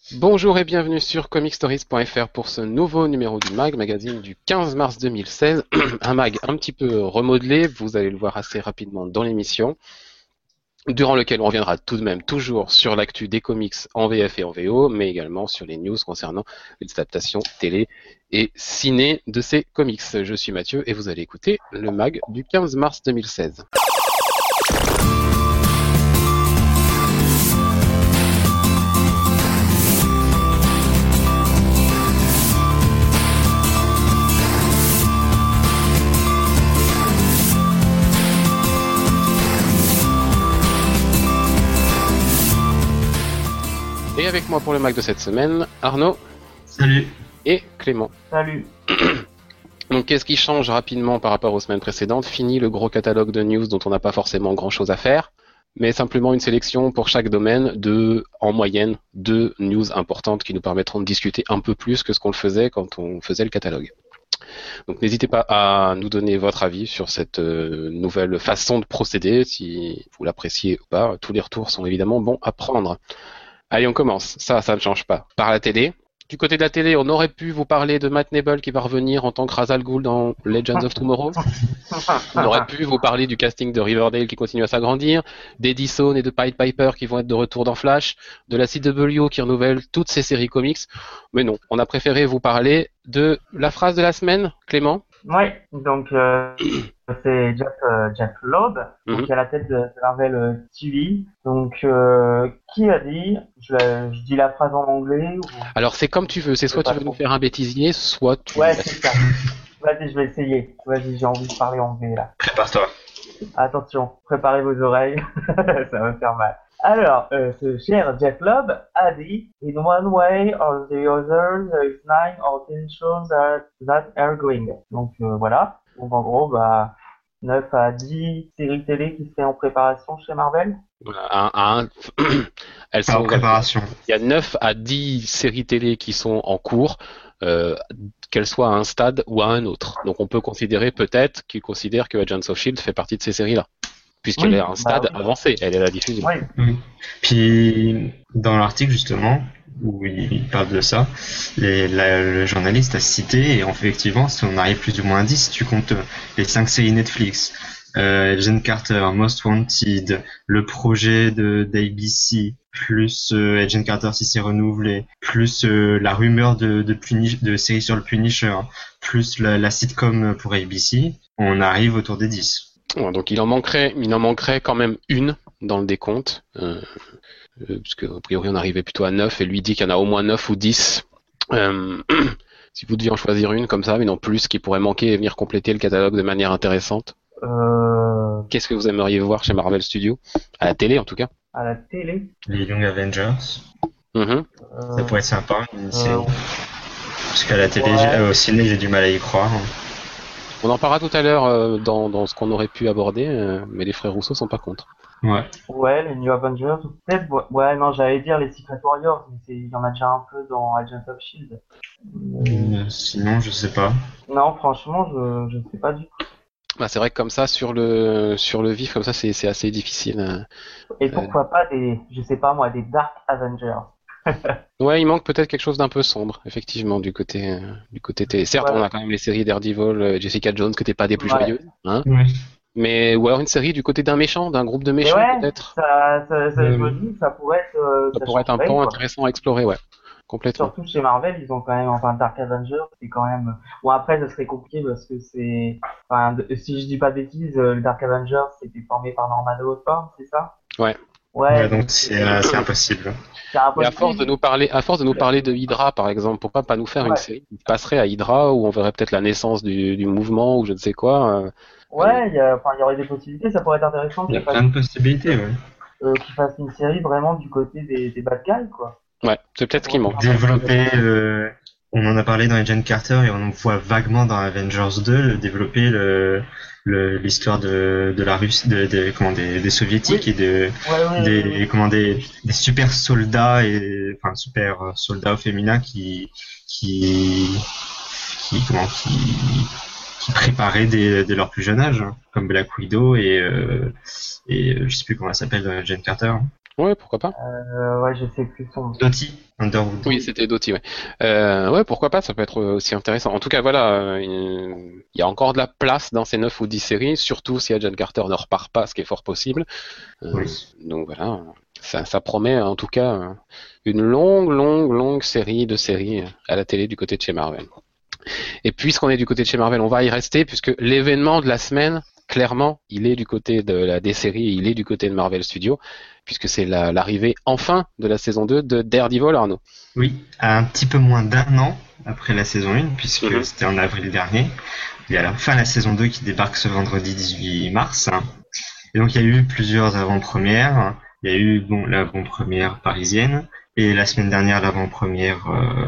Bonjour et bienvenue sur comicstories.fr pour ce nouveau numéro du MAG, magazine du 15 mars 2016. Un MAG un petit peu remodelé, vous allez le voir assez rapidement dans l'émission, durant lequel on reviendra tout de même toujours sur l'actu des comics en VF et en VO, mais également sur les news concernant les adaptations télé et ciné de ces comics. Je suis Mathieu et vous allez écouter le MAG du 15 mars 2016. Et avec moi pour le MAG de cette semaine, Arnaud. Salut. Et Clément. Salut. Donc qu'est-ce qui change rapidement par rapport aux semaines précédentes? Fini le gros catalogue de news dont on n'a pas forcément grand-chose à faire, mais simplement une sélection pour chaque domaine de, en moyenne, 2 news importantes qui nous permettront de discuter un peu plus que ce qu'on le faisait quand on faisait le catalogue. Donc n'hésitez pas à nous donner votre avis sur cette nouvelle façon de procéder, si vous l'appréciez ou pas. Tous les retours sont évidemment bons à prendre. Allez, on commence. Ça ne change pas. Par la télé. Du côté de la télé, on aurait pu vous parler de Matt Nable qui va revenir en tant que Ra's al Ghul dans Legends of Tomorrow. On aurait pu vous parler du casting de Riverdale qui continue à s'agrandir, d'Edison et de Pied Piper qui vont être de retour dans Flash, de la CW qui renouvelle toutes ses séries comics. Mais non, on a préféré vous parler de la phrase de la semaine, Clément. Oui, donc c'est Jeff Loeb, qui est à la tête de Marvel TV. Donc, qui a dit, je dis la phrase en anglais ou... Alors c'est comme tu veux, c'est soit tu veux nous faire un bêtisier, soit tu... Ouais, c'est ça. Vas-y, je vais essayer. Vas-y, j'ai envie de parler anglais là. Prépare-toi. Attention, préparez vos oreilles, ça va faire mal. Alors, ce cher Jeff Loeb a dit, in one way or the other, there is 9 or 10 shows that are going. Donc voilà. Donc en gros, 9 à 10 séries télé qui seraient en préparation chez Marvel. Elles sont en préparation. Il y a 9 à 10 séries télé qui sont en cours, qu'elles soient à un stade ou à un autre. Donc on peut considérer peut-être qu'ils considèrent que Agents of S.H.I.E.L.D. fait partie de ces séries-là, puisqu'elle est à un stade avancé, elle est à la diffusion. Oui. Puis dans l'article justement, où il parle de ça, le journaliste a cité, et effectivement, si on arrive plus ou moins à 10, si tu comptes les 5 séries Netflix, Agent Carter, Most Wanted, le projet d'ABC, plus Agent Carter si c'est renouvelé, plus la rumeur de série sur le Punisher, plus la sitcom pour ABC, on arrive autour des 10. Ouais, donc il en manquerait quand même une dans le décompte, puisque a priori on arrivait plutôt à 9 et lui dit qu'il y en a au moins 9 ou 10. Si vous deviez en choisir une comme ça, mais non plus, qui pourrait manquer et venir compléter le catalogue de manière intéressante. Qu'est-ce que vous aimeriez voir chez Marvel Studios? À la télé en tout cas. À la télé. Les Young Avengers. Ça pourrait être sympa, une série. Parce qu'à la télé, au ciné, j'ai du mal à y croire. On en parlera tout à l'heure dans ce qu'on aurait pu aborder, mais les frères Rousseau sont pas contre. Ouais, les New Avengers, peut-être. Ouais, non, j'allais dire les Secret Warriors, mais il y en a déjà un peu dans Agents of S.H.I.E.L.D. Sinon, je sais pas. Non, franchement, je sais pas du tout. C'est vrai que comme ça, sur le vif, comme ça, c'est assez difficile. Et pourquoi pas des Dark Avengers. Ouais, il manque peut-être quelque chose d'un peu sombre, effectivement, du côté télé. Certes, on a quand même les séries Daredevil, Jessica Jones, que t'es pas des plus joyeuses, hein. Mais ou alors une série du côté d'un méchant, d'un groupe de méchants, peut-être. Je me dis, ça pourrait être. Ça pourrait être un pan intéressant à explorer, ouais. Complètement. Surtout chez Marvel, ils ont quand même, Dark Avengers, c'est quand même. Bon, après, ça serait compliqué parce que c'est. Enfin, si je dis pas de bêtises, le Dark Avengers, c'était formé par Norman Osborn, c'est ça? Ouais, donc c'est impossible. Et à force de nous parler de Hydra, par exemple, pourquoi pas nous faire une série qui passerait à Hydra, où on verrait peut-être la naissance du mouvement, ou je ne sais quoi. Il y aurait des possibilités, ça pourrait être intéressant. Il y a plein de possibilités, qu'ils fassent une série vraiment du côté des bad guys, quoi. Ouais, c'est peut-être ce qui manque. Développer, on en a parlé dans Agent Carter et on en voit vaguement dans Avengers 2, développer l'histoire de la Russie, des soviétiques et des super soldats super soldats féminins qui préparaient dès leur plus jeune âge, comme Black Widow et je sais plus comment elle s'appelle, Jane Carter. Ouais, pourquoi pas. Ouais, je sais plus son. Doty, Underwood. Oui, c'était Doty, ouais. Ouais, pourquoi pas, ça peut être aussi intéressant. En tout cas, voilà, il y a encore de la place dans ces 9 ou 10 séries, surtout si Agent Carter ne repart pas, ce qui est fort possible. Oui. Donc voilà, ça promet en tout cas une longue série de séries à la télé du côté de chez Marvel. Et puisqu'on est du côté de chez Marvel, on va y rester, puisque l'événement de la semaine, clairement, il est du côté des séries, il est du côté de Marvel Studios, puisque c'est l'arrivée enfin de la saison 2 de Daredevil, Arnaud. Oui, à un petit peu moins d'un an après la saison 1, puisque c'était en avril dernier. Il y a la fin de la saison 2 qui débarque ce vendredi 18 mars. Et donc il y a eu plusieurs avant-premières. Il y a eu l'avant-première parisienne et la semaine dernière l'avant-première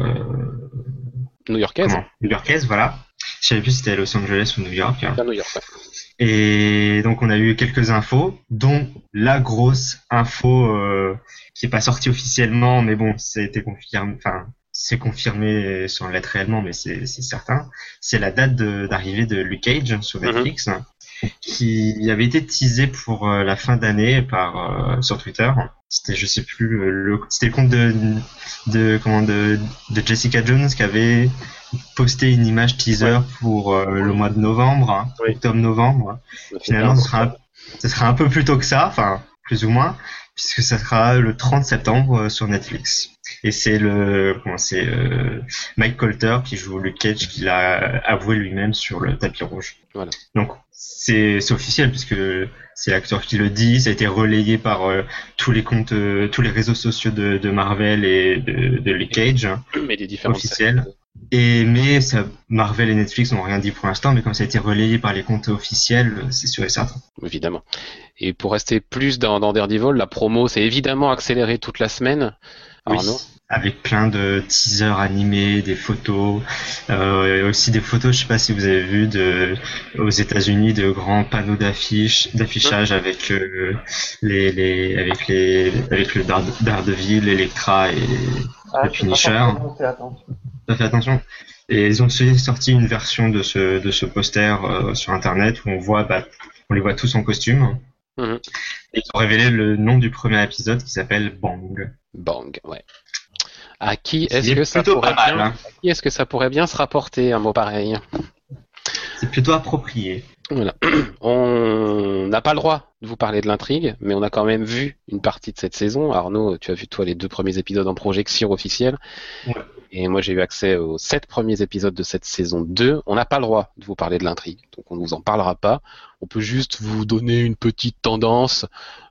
new-yorkaise, voilà. Je savais plus si c'était à Los Angeles ou New York. À New York, ouais. Et donc on a eu quelques infos, dont la grosse info qui est pas sortie officiellement, mais bon, ça a été confirmé, enfin c'est confirmé sans l'être réellement, mais c'est certain. C'est la date d'arrivée de Luke Cage sur Netflix, qui avait été teasé pour la fin d'année sur Twitter. C'était, je sais plus, c'était le compte de Jessica Jones qui avait posté une image teaser pour le mois de novembre, octobre-novembre. Finalement, ce sera un peu plus tôt que ça, enfin plus ou moins, puisque ça sera le 30 septembre sur Netflix. Et c'est Mike Colter qui joue Luke Cage, qui l'a avoué lui-même sur le tapis rouge. Voilà. Donc c'est officiel puisque c'est l'acteur qui le dit, ça a été relayé par tous les comptes, tous les réseaux sociaux de Marvel et de Luke Cage, mais des différentes officiels. Mais Marvel et Netflix n'ont rien dit pour l'instant, mais comme ça a été relayé par les comptes officiels, c'est sûr et certain. Évidemment. Et pour rester plus dans Daredevil, la promo s'est évidemment accélérée toute la semaine. Arnaud. Oui, avec plein de teasers animés, des photos, aussi des photos, je sais pas si vous avez vu aux États-Unis de grands panneaux d'affichage avec avec le Daredevil, Elektra et le Punisher. Ça fait attention. Et ils ont sorti une version de ce poster sur internet où on les voit tous en costume. Et ils ont révélé le nom du premier épisode qui s'appelle Bang. Bang, ouais. À qui est-ce que ça pourrait bien, à qui est-ce que ça pourrait bien se rapporter un mot pareil? C'est plutôt approprié. Voilà. On n'a pas le droit de vous parler de l'intrigue, mais on a quand même vu une partie de cette saison. Arnaud, tu as vu toi les 2 premiers épisodes en projection officielle. Ouais. Et moi j'ai eu accès aux 7 premiers épisodes de cette saison 2. On n'a pas le droit de vous parler de l'intrigue, donc on ne vous en parlera pas. On peut juste vous donner une petite tendance.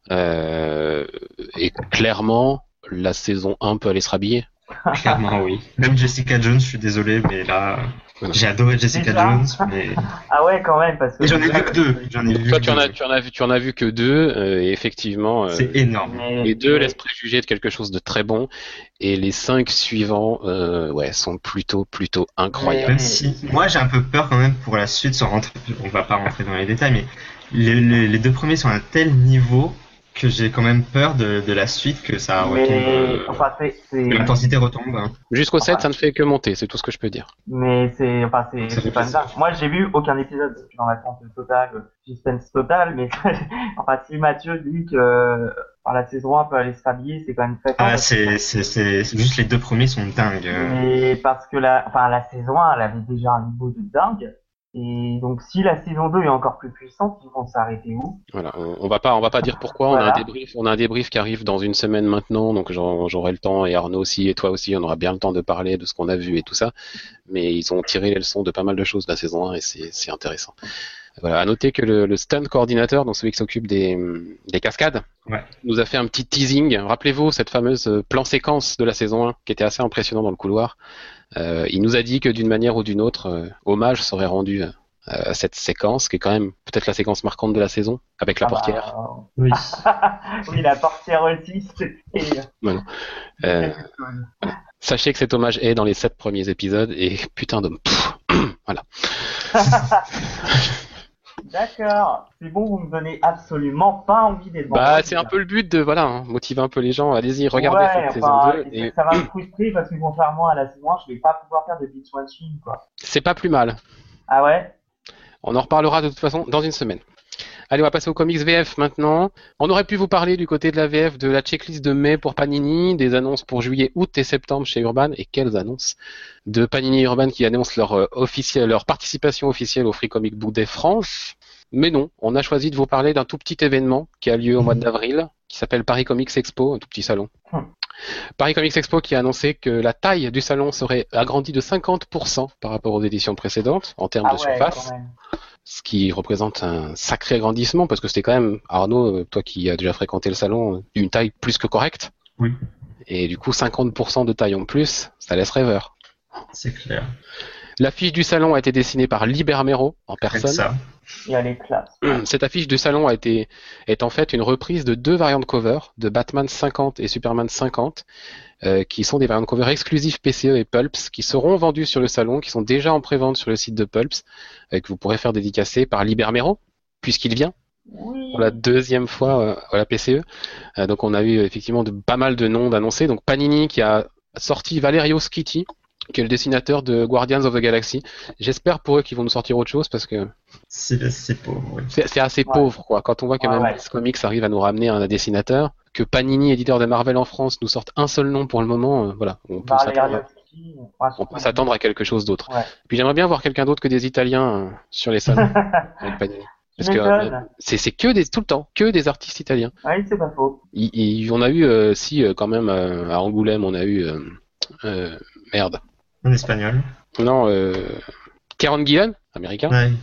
Et clairement, la saison 1 peut aller se rhabiller. Clairement, oui. Même Jessica Jones, je suis désolé, mais là, j'ai adoré Jessica Jones, mais... Ah ouais, quand même, parce que... Et j'en ai vu que 2. Toi, tu en as vu que 2, et effectivement... c'est énorme. Les 2 laissent préjuger de quelque chose de très bon, et les 5 suivants, sont plutôt incroyables. Même si, moi, j'ai un peu peur quand même pour la suite, sans rentrer... On va pas rentrer dans les détails, mais les 2 premiers sont à un tel niveau que j'ai quand même peur de la suite, que ça retombe, que l'intensité retombe. Jusqu'au 7, ça ne fait que monter, c'est tout ce que je peux dire. Mais c'est pas une dingue. Moi, j'ai vu aucun épisode, je suis dans l'attente totale, suspense total, mais si Mathieu dit que la saison 1 peut aller se rhabiller, c'est quand même très fort. C'est juste les 2 premiers sont dingues. Mais parce que la saison 1, elle avait déjà un niveau de dingue. Et donc, si la saison 2 est encore plus puissante, ils vont s'arrêter où? Voilà, on va pas dire pourquoi. Voilà. On a un débrief qui arrive dans une semaine maintenant, donc j'aurai le temps, et Arnaud aussi, et toi aussi, on aura bien le temps de parler de ce qu'on a vu et tout ça. Mais ils ont tiré les leçons de pas mal de choses de la saison 1 et c'est intéressant. Voilà, à noter que le stunt coordinateur, donc celui qui s'occupe des cascades, nous a fait un petit teasing. Rappelez-vous cette fameuse plan séquence de la saison 1 qui était assez impressionnant dans le couloir. Il nous a dit que d'une manière ou d'une autre, hommage serait rendu à cette séquence, qui est quand même peut-être la séquence marquante de la saison, avec la portière. Oui. Oui, la portière aussi, c'était... Voilà. Sachez que cet hommage est dans les 7 premiers épisodes, et putain de... voilà. D'accord, c'est bon, vous me donnez absolument pas envie d'être c'est un peu le but de motiver un peu les gens. Allez-y, regardez cette saison 2. Et... Ça va me frustrer parce que contrairement à la saison 1, je vais pas pouvoir faire de binge watching, quoi. C'est pas plus mal. Ah ouais? On en reparlera de toute façon dans une semaine. Allez, on va passer aux comics VF maintenant. On aurait pu vous parler du côté de la VF de la checklist de mai pour Panini, des annonces pour juillet, août et septembre chez Urban. Et quelles annonces de Panini et Urban qui annoncent leur participation officielle au Free Comic Book Day France. Mais non, on a choisi de vous parler d'un tout petit événement qui a lieu au mois d'avril, qui s'appelle Paris Comics Expo, un tout petit salon. Paris Comics Expo qui a annoncé que la taille du salon serait agrandie de 50% par rapport aux éditions précédentes en termes de surface. Ce qui représente un sacré agrandissement parce que c'était quand même, Arnaud, toi qui as déjà fréquenté le salon, une taille plus que correcte. Oui. Et du coup, 50% de taille en plus, ça laisse rêveur. C'est clair. L'affiche du salon a été dessinée par Liber Mero en personne. Ça. Et elle est classe. Cette affiche du salon est en fait une reprise de 2 variantes cover de Batman 50 et Superman 50, qui sont des variantes cover exclusives PCE et Pulps, qui seront vendues sur le salon, qui sont déjà en prévente sur le site de Pulps, que vous pourrez faire dédicacer par Liber Mero, puisqu'il vient. Oui. Pour la deuxième fois à la PCE. Donc on a eu effectivement pas mal de noms d'annoncés. Donc Panini qui a sorti Valerio Schiti, qui est le dessinateur de Guardians of the Galaxy. J'espère pour eux qu'ils vont nous sortir autre chose parce que c'est pauvre. Oui. C'est assez pauvre quoi. Quand on voit que même Comics arrive à nous ramener un dessinateur, que Panini, éditeur de Marvel en France, nous sorte un seul nom pour le moment, voilà, on peut s'attendre à quelque chose d'autre. Ouais. Puis j'aimerais bien voir quelqu'un d'autre que des Italiens sur les salons avec Panini. Parce que c'est tout le temps, que des artistes italiens. Oui, c'est pas faux. On a eu, quand même, à Angoulême, on a eu, merde. En espagnol. Non, Kieron Gillen, américain. Ouais.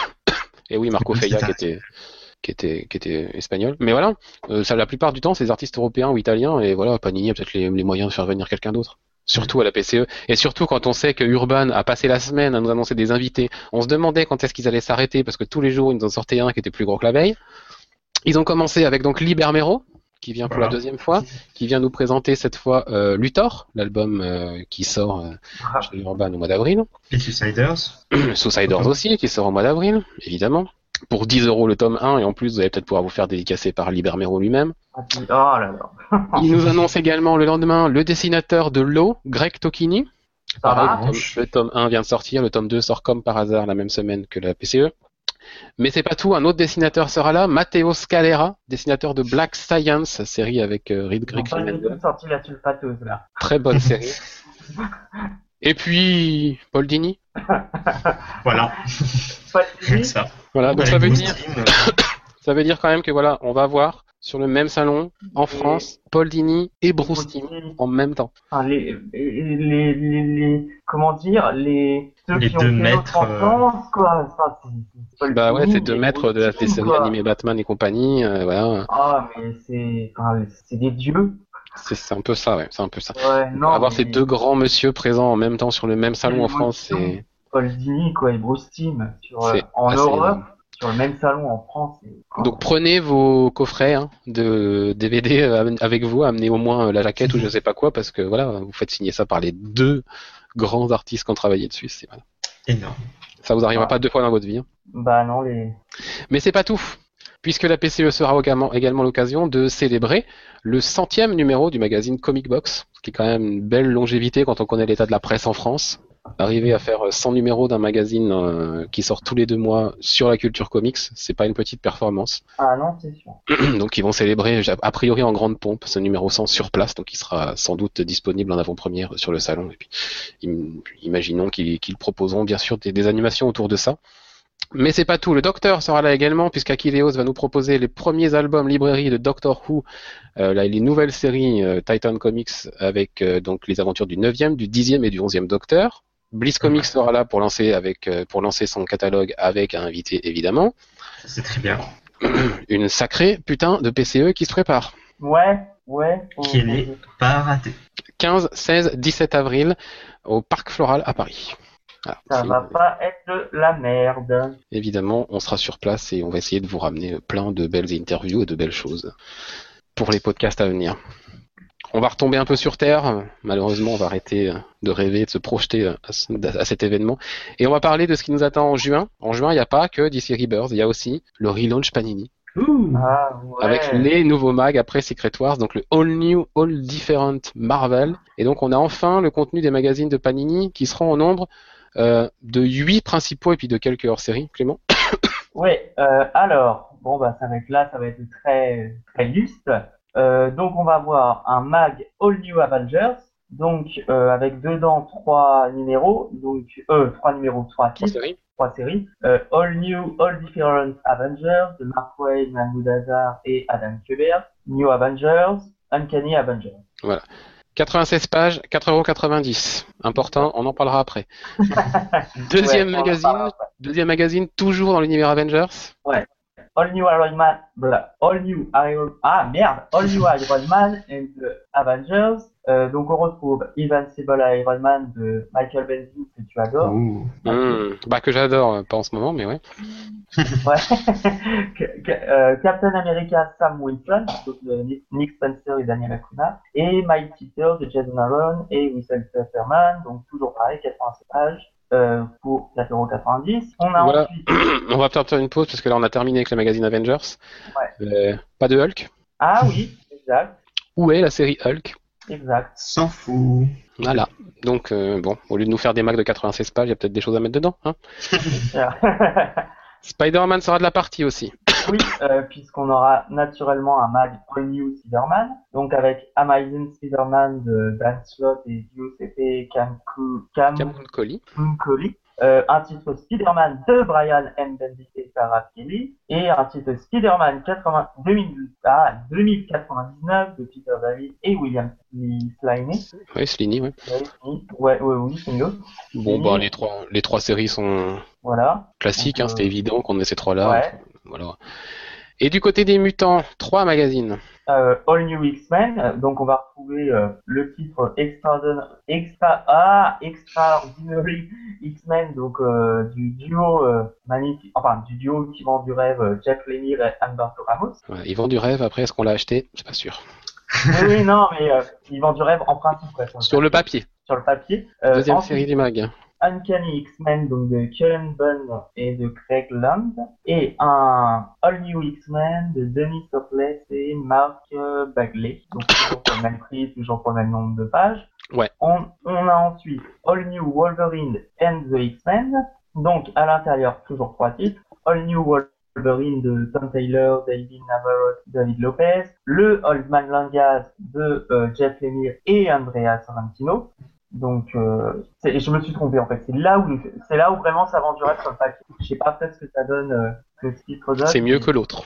Et oui, Marco Feia qui était espagnol. Mais voilà, la plupart du temps, c'est des artistes européens ou italiens. Et voilà, Panini a peut-être les moyens de faire venir quelqu'un d'autre. Surtout à la PCE. Et surtout quand on sait que Urban a passé la semaine à nous annoncer des invités. On se demandait quand est-ce qu'ils allaient s'arrêter parce que tous les jours, ils nous en sortaient un qui était plus gros que la veille. Ils ont commencé avec donc Liber Mero, qui vient pour la deuxième fois, qui vient nous présenter cette fois Luthor, l'album qui sort chez Urban au mois d'avril. Et Suiciders. Suiciders aussi, qui sort au mois d'avril, évidemment. Pour 10 € le tome 1, et en plus, vous allez peut-être pouvoir vous faire dédicacer par Liber Mero lui-même. Oh là là. Il nous annonce également le lendemain le dessinateur de Law, Greg Tocchini. Pareil, le tome 1 vient de sortir, le tome 2 sort comme par hasard la même semaine que la PCE. Mais c'est pas tout, un autre dessinateur sera là, Matteo Scalera, dessinateur de Black Science, série avec Reed Greg. On a sorti la sulfateuse là. Très bonne série. Et puis Paul Dini. Voilà. Ça. Voilà, donc ça veut dire quand même que voilà, on va voir sur le même salon en France Paul Dini et Bruce Timm en même temps. Enfin, comment dire, ceux les qui deux ont fait maîtres. notre enfance, quoi. Enfin, ouais, c'est 2 maîtres de la série animée Batman et compagnie, voilà. Ah, mais c'est des dieux. C'est un peu ça, ouais, c'est un peu ça. Ouais, non, avoir ces deux grands monsieur présents en même temps sur le même salon en France, c'est... Paul Dini, quoi, et Bruce Timm, en Europe, sur le même salon en France. Donc prenez vos coffrets de DVD avec vous, amenez au moins la jaquette ou je sais pas quoi, parce que voilà, vous faites signer ça par les 2 grands artistes qui ont travaillé dessus, c'est voilà. Énorme. Ça vous arrivera pas 2 fois dans votre vie. Hein. Bah non, Mais c'est pas tout, puisque la PCE sera également l'occasion de célébrer le 100e numéro du magazine Comic Box, ce qui est quand même une belle longévité quand on connaît l'état de la presse en France. Arriver à faire 100 numéros d'un magazine qui sort tous les 2 mois sur la culture comics, c'est pas une petite performance. Ah non, c'est sûr. Donc ils vont célébrer a priori en grande pompe ce numéro 100 sur place, donc il sera sans doute disponible en avant-première sur le salon. Et puis imaginons qu'ils proposeront bien sûr des animations autour de ça. Mais c'est pas tout, le Docteur sera là également, puisqu'Aquileos va nous proposer les premiers albums librairie de Doctor Who, les nouvelles séries Titan Comics avec donc les aventures du 9e, du 10e et du 11e Docteur. Bliss Comics sera là pour lancer son catalogue avec un invité évidemment. C'est très bien. Une sacrée putain de PCE qui se prépare. Ouais. Qui n'est pas raté. 15, 16, 17 avril au Parc Floral à Paris. Voilà, ça va pas être de la merde. Évidemment, on sera sur place et on va essayer de vous ramener plein de belles interviews et de belles choses pour les podcasts à venir. On va retomber un peu sur Terre. Malheureusement, on va arrêter de rêver, de se projeter à cet événement. Et on va parler de ce qui nous attend en juin. En juin, il n'y a pas que DC Rebirth, il y a aussi le relaunch Panini. Avec les nouveaux mags après Secret Wars, donc le All New, All Different Marvel. Et donc, on a enfin le contenu des magazines de Panini qui seront au nombre de 8 principaux et puis de quelques hors-séries, Clément. Oui, alors, bon bah ça va être là, ça va être très très juste. Donc on va avoir un mag All New Avengers, donc avec dedans trois numéros, donc trois Trois titres, séries. trois séries. All New, All Different Avengers de Mark Waid, Mahmoud Azhar et Adam Kubert. New Avengers, Uncanny Avengers. Voilà. 96 pages, 4,90 €. Important, on en parlera après. Deuxième Ouais, on en magazine, parlera après. deuxième magazine, toujours dans l'univers Avengers. Ouais. All New Iron Man, All New Iron, All New Iron Man and the Avengers. Donc on retrouve Invincible Iron Man de Michael Bendis que tu adores. Ouh. Bah que j'adore, pas en ce moment, mais ouais. Ouais. Captain America Sam Wilson, donc de Nick Spencer et Daniel Acuna, et Mighty Thor de Jason Aaron et Wissam Superman, donc toujours pareil, 87 pages. Pour 4,90 €. On a Voilà. ensuite. On va peut-être faire une pause parce que là on a terminé avec le magazine Avengers. Ouais. Pas de Hulk. Ah oui, exact. Où est la série Hulk? Exact. S'en fout. Voilà. Donc bon, au lieu de nous faire des mags de 96 pages, il y a peut-être des choses à mettre dedans. Hein. Spider-Man sera de la partie aussi. Oui, puisqu'on aura naturellement un mag All New Spider-Man, donc avec Amazing Spider-Man de Dan Slott et Giuseppe Cameron Collie. Collie, un titre Spider-Man de Brian M. Bendis et Sarah Kelly, et un titre Spider-Man 2099 de Peter David et William Sliney. Oui, Sliney, ouais. Oui, c'est mieux. Bon, bah les trois séries sont voilà. classiques, Donc, c'était évident qu'on ait ces trois-là. Ouais. Voilà. Et du côté des mutants, 3 magazines. All New X-Men, donc on va retrouver le titre Extraordinary X-Men, donc du duo magnifique, enfin du duo qui vend du rêve, Jeff Lemire et Humberto Ramos. Ouais, ils vendent du rêve, après est-ce qu'on l'a acheté? C'est pas sûr. Oui, non, mais ils vendent du rêve en principe, quoi, Sur le papier. Sur le papier. Deuxième Ensuite, série du mag. Uncanny X-Men, donc de Kieran Bunn et de Craig Land, et un All New X-Men de Denis Topless et Mark Bagley, donc toujours pour le même prix, toujours pour le même nombre de pages. Ouais. On a ensuite All New Wolverine and the X-Men, donc à l'intérieur toujours trois titres, All New Wolverine de Tom Taylor, David Navarro, David Lopez, le Old Man Langas de Jeff Lemire et Andrea Sorrentino. Donc, je me suis trompé en fait. C'est là où vraiment ça vend du rêve sur le papier. Je sais pas peut-être ce que ça donne, que ce titre donne. C'est mieux que l'autre.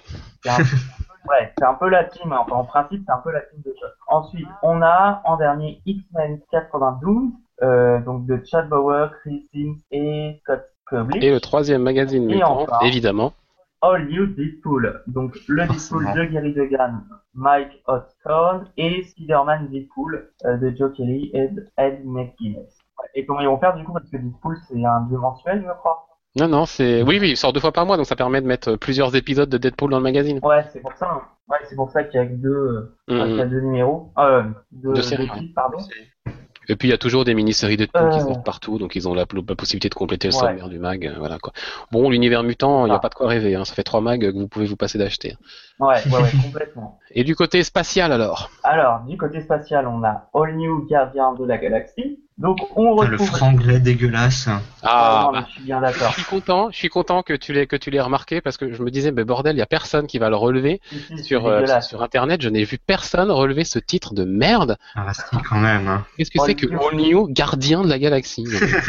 C'est un peu la team. Enfin, en principe, c'est un peu la team de Chad. Ensuite, on a en dernier X-Men 92, donc de Chad Bauer, Chris Sims et Scott Kubley. Et le troisième magazine mutant, enfin, évidemment. All New Deadpool, donc le Deadpool de Gary Duggan, Mike Osborne et Spider-Man Deadpool de Joe Kelly et Ed McGuinness. Et comment ils vont faire du coup, parce que Deadpool c'est un bimensuel, je crois. Non, oui, il sort 2 fois par mois, donc ça permet de mettre plusieurs épisodes de Deadpool dans le magazine. Ouais, c'est pour ça. Ouais, c'est pour ça qu'il y a que deux numéros, deux séries, titres, pardon. Et puis il y a toujours des mini-séries Deadpool qui sortent partout, donc ils ont la possibilité de compléter le Ouais. sommaire du mag, voilà quoi. Bon, l'univers mutant, il n'y a Ah. pas de quoi rêver, hein. Ça fait 3 mags que vous pouvez vous passer d'acheter. Ouais, complètement. Et du côté spatial alors? Alors, du côté spatial, on a All New Gardien de la Galaxie. Donc on retrouve. Le franglais dégueulasse. Non, mais je suis bien d'accord. Je suis content que tu l'aies remarqué parce que je me disais, mais bordel, il y a personne qui va le relever sur internet. Je n'ai vu personne relever ce titre de merde. Ah, si, quand même. Hein. Qu'est-ce que c'est que All New Gardien de la Galaxie?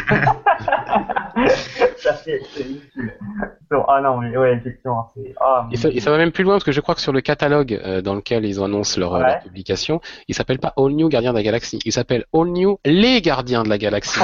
Ça c'est ridicule. Ah non, mais ouais, effectivement, c'est. Et ça va même plus loin parce que je crois que sur le catalogue dans lequel ils annoncent leur publication, il s'appelle pas All New Gardien de la Galaxie, il s'appelle All New Les Gardiens de la Galaxie.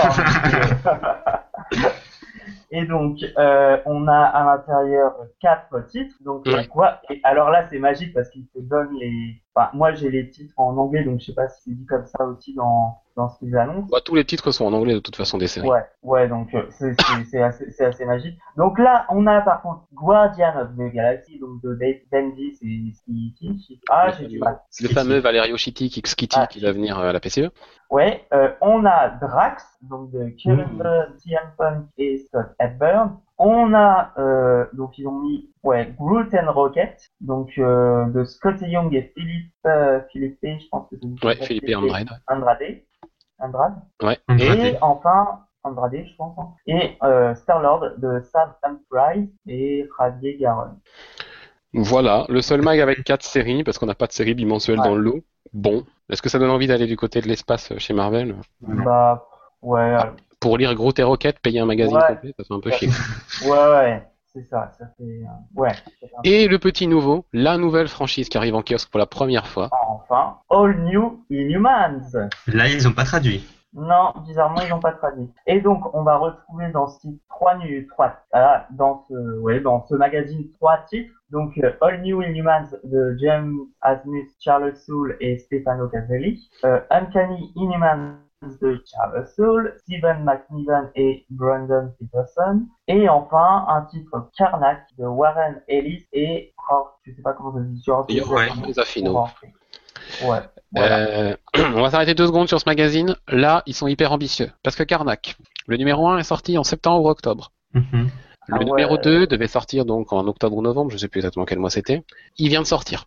Et donc, on a à l'intérieur 4 titres. Donc, quoi? Et alors là, c'est magique parce qu'ils te donnent les. Enfin, moi, j'ai les titres en anglais, donc je sais pas si c'est dit comme ça aussi dans ce qu'ils annoncent. Bah, tous les titres sont en anglais de toute façon des séries. Ouais, donc c'est assez magique. Donc là, on a par contre Guardian of the Galaxy, donc de Dave Bendis et Skitty. Ah, j'ai du mal. Le fameux Valerio Schitty qui va venir à la PCE. Ouais, on a Drax, donc de Kevin Bunn, CM Punk et Scott Hepburn. On a, donc ils ont mis, Groot and Rocket, donc de Scott Young et Philippe, je pense que c'est Philippe Andrade. Ouais. Et enfin, Andrade, je pense. Et Star-Lord de Sam Humphrey et Javier Garon. Voilà, le seul mag avec 4 séries, parce qu'on n'a pas de série bimensuelle Ouais. dans le lot. Bon, est-ce que ça donne envie d'aller du côté de l'espace chez Marvel? Non. Bah, ouais, Pour lire Groot et Rocket, payer un magazine ouais, complet, ça fait un peu chier. ouais, c'est ça, ça fait, ouais, ça fait un Et le petit nouveau, la nouvelle franchise qui arrive en kiosque pour la première fois. Enfin, All New Inhumans. Là, ils ont pas traduit. Non, bizarrement, ils n'ont pas traduit. Et donc, on va retrouver dans ce titre dans ce magazine trois titres. Donc, All New Inhumans de James Asmuth, Charles Soule et Stefano Caselli. Uncanny Inhumans de Charles Soule, Stephen McNiven et Brandon Peterson. Et enfin, un titre Karnak de Warren Ellis et, je sais pas comment ça se dit, Zafino. Ouais. Voilà. On va s'arrêter 2 secondes sur ce magazine. Là, ils sont hyper ambitieux. Parce que Karnak, le numéro 1 est sorti en septembre ou octobre. Mhm. Le numéro 2 devait sortir donc en octobre ou novembre, je sais plus exactement quel mois c'était. Il vient de sortir.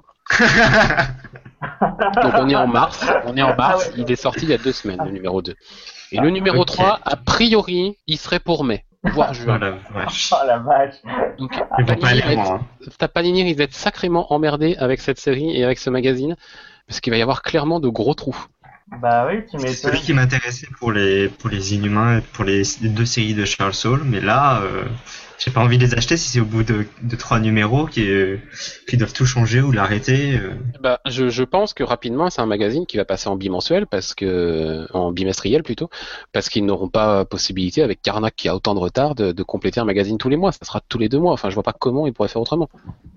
Donc on est en mars. Il est sorti il y a 2 semaines, le numéro 2. Et le numéro 3, a priori, il serait pour mai, voire Oh juin. la vache. Oh la vache. Donc Ils vont pas aller loin. Panini risque d'être sacrément emmerdé avec cette série et avec ce magazine, parce qu'il va y avoir clairement de gros trous. Bah oui, tu C'est m'étonnes. celui qui m'intéressait pour les Inhumains et pour les 2 séries de Charles Soule, mais là, j'ai pas envie de les acheter si c'est au bout de 3 numéros qui doivent tout changer ou l'arrêter. Bah, je pense que rapidement, c'est un magazine qui va passer en bimensuel, en bimestriel plutôt, parce qu'ils n'auront pas possibilité, avec Karnak qui a autant de retard, de compléter un magazine tous les mois. Ça sera tous les 2 mois. Enfin, je vois pas comment ils pourraient faire autrement.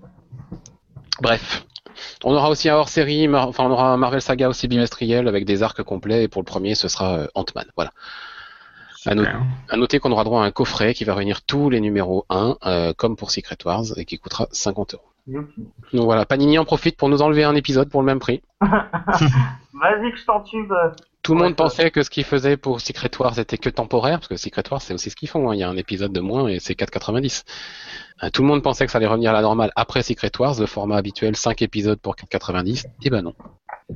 Bref. On aura aussi un hors-série, on aura un Marvel Saga aussi bimestriel avec des arcs complets, et pour le premier, ce sera Ant-Man. Voilà. À noter qu'on aura droit à un coffret qui va réunir tous les numéros 1, comme pour Secret Wars, et qui coûtera 50€. Youpi. Donc voilà, Panini en profite pour nous enlever un épisode pour le même prix. Vas-y que je t'en tue. Tout le monde pensait que ce qu'ils faisaient pour Secret Wars était que temporaire, parce que Secret Wars c'est aussi ce qu'ils font, hein. Il y a un épisode de moins et c'est 4,90. Tout le monde pensait que ça allait revenir à la normale après Secret Wars, le format habituel 5 épisodes pour 4,90. Et ben non.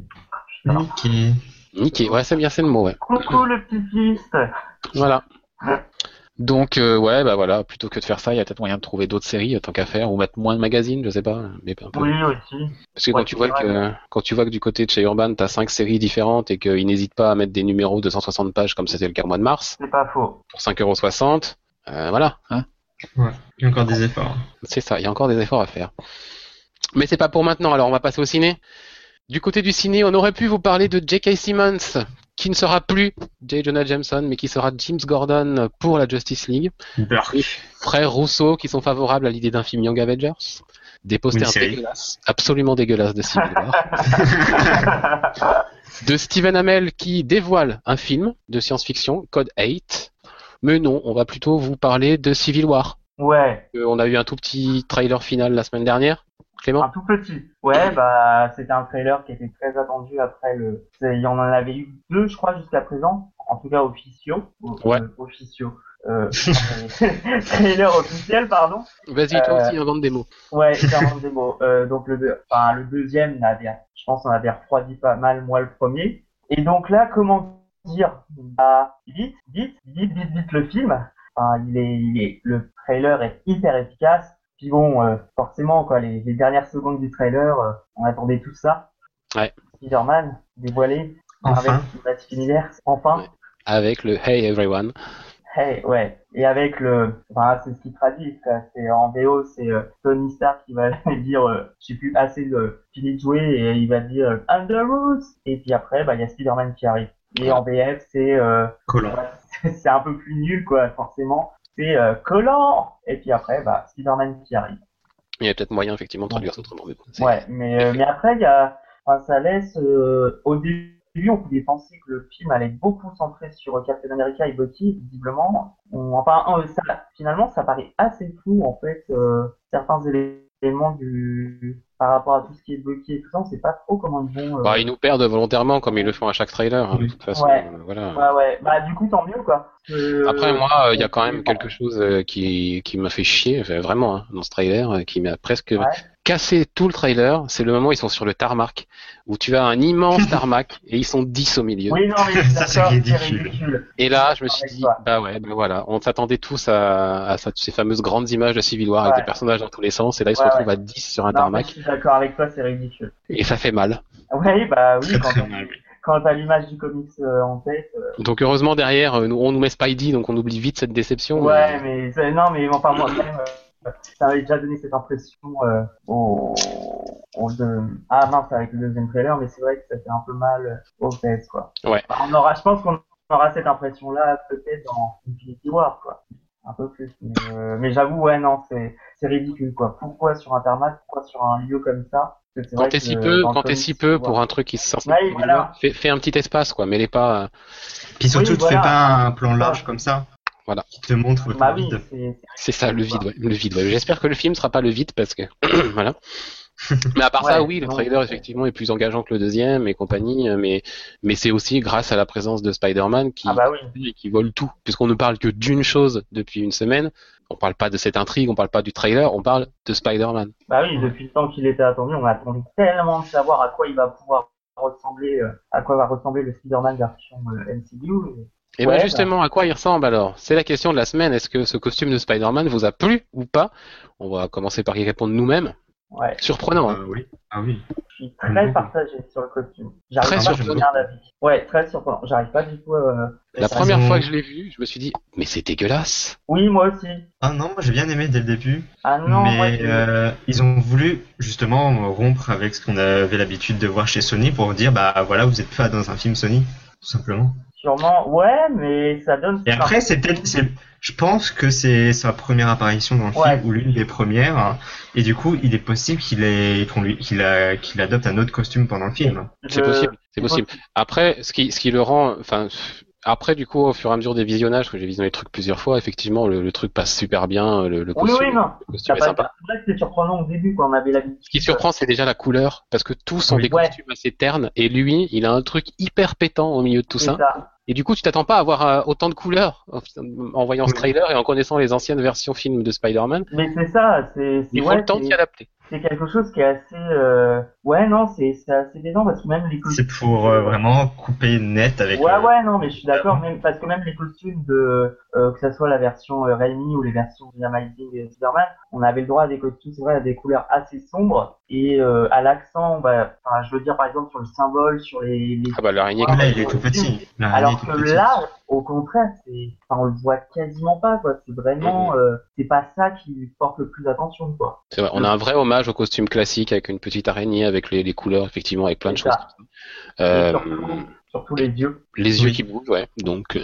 Niqué, ouais, c'est le mot, ouais. Coucou le petit-fils. Voilà. Donc, ouais, bah voilà, plutôt que de faire ça, il y a peut-être moyen de trouver d'autres séries, tant qu'à faire, ou mettre moins de magazines, je sais pas, mais un peu. Oui, aussi. Parce que quand tu vois que du côté de chez Urban, t'as 5 séries différentes et qu'ils n'hésitent pas à mettre des numéros de 160 pages comme c'était le cas au mois de mars, C'est pas faux. pour 5,60€, voilà, hein. Ouais, il y a encore des efforts. C'est ça, il y a encore des efforts à faire. Mais c'est pas pour maintenant, alors on va passer au ciné. Du côté du ciné, on aurait pu vous parler de J.K. Simmons, qui ne sera plus J. Jonah Jameson, mais qui sera James Gordon pour la Justice League. Les frères Rousseau qui sont favorables à l'idée d'un film Young Avengers. Des posters dégueulasses, absolument dégueulasses de Civil War. De Stephen Amell qui dévoile un film de science-fiction, Code 8. Mais non, on va plutôt vous parler de Civil War. Ouais. On a eu un tout petit trailer final la semaine dernière. Clément ? Un tout petit. Ouais, bah, c'était un trailer qui était très attendu après il y en avait eu 2, je crois, jusqu'à présent. En tout cas, officiaux. Ouais. Officiaux. Trailer officiel, pardon. Vas-y, toi aussi, invente des mots. Ouais, j'invente des mots. Donc, le deuxième, je pense, on avait refroidi pas mal, moi, le premier. Et donc là, comment dire? Bah, vite le film. Enfin, le trailer est hyper efficace. Puis bon, forcément, quoi, les dernières secondes du trailer, on attendait tout ça. Ouais. Spider-Man, dévoilé, enfin. avec le Cinematic Universe, enfin. Ouais. Avec le Hey Everyone. Hey, ouais. Et avec c'est ce qu'il traduit, quoi. C'est en VO, c'est Tony Stark qui va dire, j'ai plus assez fini de jouer, et il va dire I'm the Roots. Et puis après, bah, il y a Spider-Man qui arrive. Et en VF, c'est c'est un peu plus nul, quoi, forcément. C'est collant. Et puis après, bah, Spider-Man qui arrive. Il y a peut-être moyen effectivement de traduire ça autrement. Mais bon, ouais, mais après, ça laisse au début, on pouvait penser que le film allait beaucoup centrer sur Captain America et Bucky, visiblement. Finalement, ça paraît assez flou, en fait, certains éléments par rapport à tout ce qui est Bucky et tout ça, on sait pas trop comment ils vont. Bah, ils nous perdent volontairement, comme ils le font à chaque trailer, hein, de toute façon. Ouais. Voilà. Ouais. Bah, du coup, tant mieux, quoi. Après, moi, il y a quand même quelque chose qui m'a fait chier, vraiment, hein, dans ce trailer, qui m'a presque cassé tout le trailer, c'est le moment où ils sont sur le tarmac, où tu as un immense tarmac et ils sont 10 au milieu. Oui, non, mais Ça, c'est d'accord, ridicule. Et là, je me suis dit, bah voilà, on s'attendait tous à ces fameuses grandes images de Civil War avec des personnages dans tous les sens, et là ils se retrouvent à 10 sur un tarmac. Je suis d'accord avec toi, c'est ridicule. Et ça fait mal. Oui, bah oui, Très mal, oui. quand t'as l'image du comics en tête. Donc heureusement derrière, on nous met Spidey, donc on oublie vite cette déception. Ouais, mais enfin moi-même, ça m'avait déjà donné cette impression ah mince, avec le deuxième trailer, mais c'est vrai que ça fait un peu mal aux fesses, quoi. Ouais. Enfin, je pense qu'on aura cette impression-là peut-être dans Infinity War, quoi. Un peu plus. Mais j'avoue, ouais, non, c'est ridicule, quoi. Pourquoi sur un tarmac, pourquoi sur un lieu comme ça? Quand t'es si peu pour un truc qui se sent fais un petit espace, quoi, mais pas. Puis surtout, fais pas un plan large comme ça. Voilà. Qui te montre le vide. C'est ça, le vide, ouais. J'espère que le film sera pas le vide parce que voilà. Mais à part ça, oui, le trailer effectivement est plus engageant que le deuxième et compagnie, mais c'est aussi grâce à la présence de Spider-Man qui vole tout, puisqu'on ne parle que d'une chose depuis une semaine. On parle pas de cette intrigue, on parle pas du trailer, on parle de Spider-Man. Bah oui, depuis le temps qu'il était attendu, on attendait tellement de savoir à quoi il va pouvoir ressembler, à quoi va ressembler le Spider-Man version MCU. Et ben justement, à quoi il ressemble alors? C'est la question de la semaine. Est-ce que ce costume de Spider-Man vous a plu ou pas? On va commencer par y répondre nous-mêmes. Ouais. Surprenant. Oui. Ah oui. Je suis très partagé sur le costume. Très surprenant. Ouais, très surprenant. J'arrive pas du tout La première fois que je l'ai vu, je me suis dit, mais c'est dégueulasse. Oui, moi aussi. Ah non, moi j'ai bien aimé dès le début. Ah non, mais ils ont voulu justement rompre avec ce qu'on avait l'habitude de voir chez Sony pour dire, bah voilà, vous êtes pas dans un film Sony, tout simplement. Sûrement, ouais, mais ça donne. Et après, je pense que c'est sa première apparition dans le film ou l'une des premières, hein, et du coup, il est possible qu'il adopte un autre costume pendant le film. C'est possible. Après, ce qui le rend, enfin. Après, du coup, au fur et à mesure des visionnages, que j'ai visionné les trucs plusieurs fois, effectivement, le truc passe super bien, le costume, oui, non. Le costume est sympa. C'est vrai que c'est surprenant au début, quand on avait l'habitude. Ce qui surprend, c'est déjà la couleur, parce que tous sont des costumes assez ternes, et lui, il a un truc hyper pétant au milieu de tout ça. Et du coup, tu t'attends pas à avoir autant de couleurs en voyant ce trailer et en connaissant les anciennes versions films de Spider-Man. Mais c'est ça, il faut le temps d'y adapter. C'est quelque chose qui est assez c'est assez décent parce que même les costumes. C'est pour vraiment couper net avec. Non, mais je suis d'accord, même parce que même les costumes de que ça soit la version Raimi ou les versions de Amazing Spider-Man, on avait le droit à des costumes, c'est vrai, à des couleurs assez sombres et à l'accent, je veux dire par exemple sur le symbole, sur les. Ah bah l'araignée. Là, il est tout petit. Alors que là, au contraire, on le voit quasiment pas, quoi. C'est vraiment, c'est pas ça qui porte le plus attention, quoi. C'est vrai, on a un vrai hommage au costume classique avec une petite araignée, avec les couleurs, effectivement, avec plein de choses. Surtout les yeux. Les yeux qui bougent, ouais. Donc,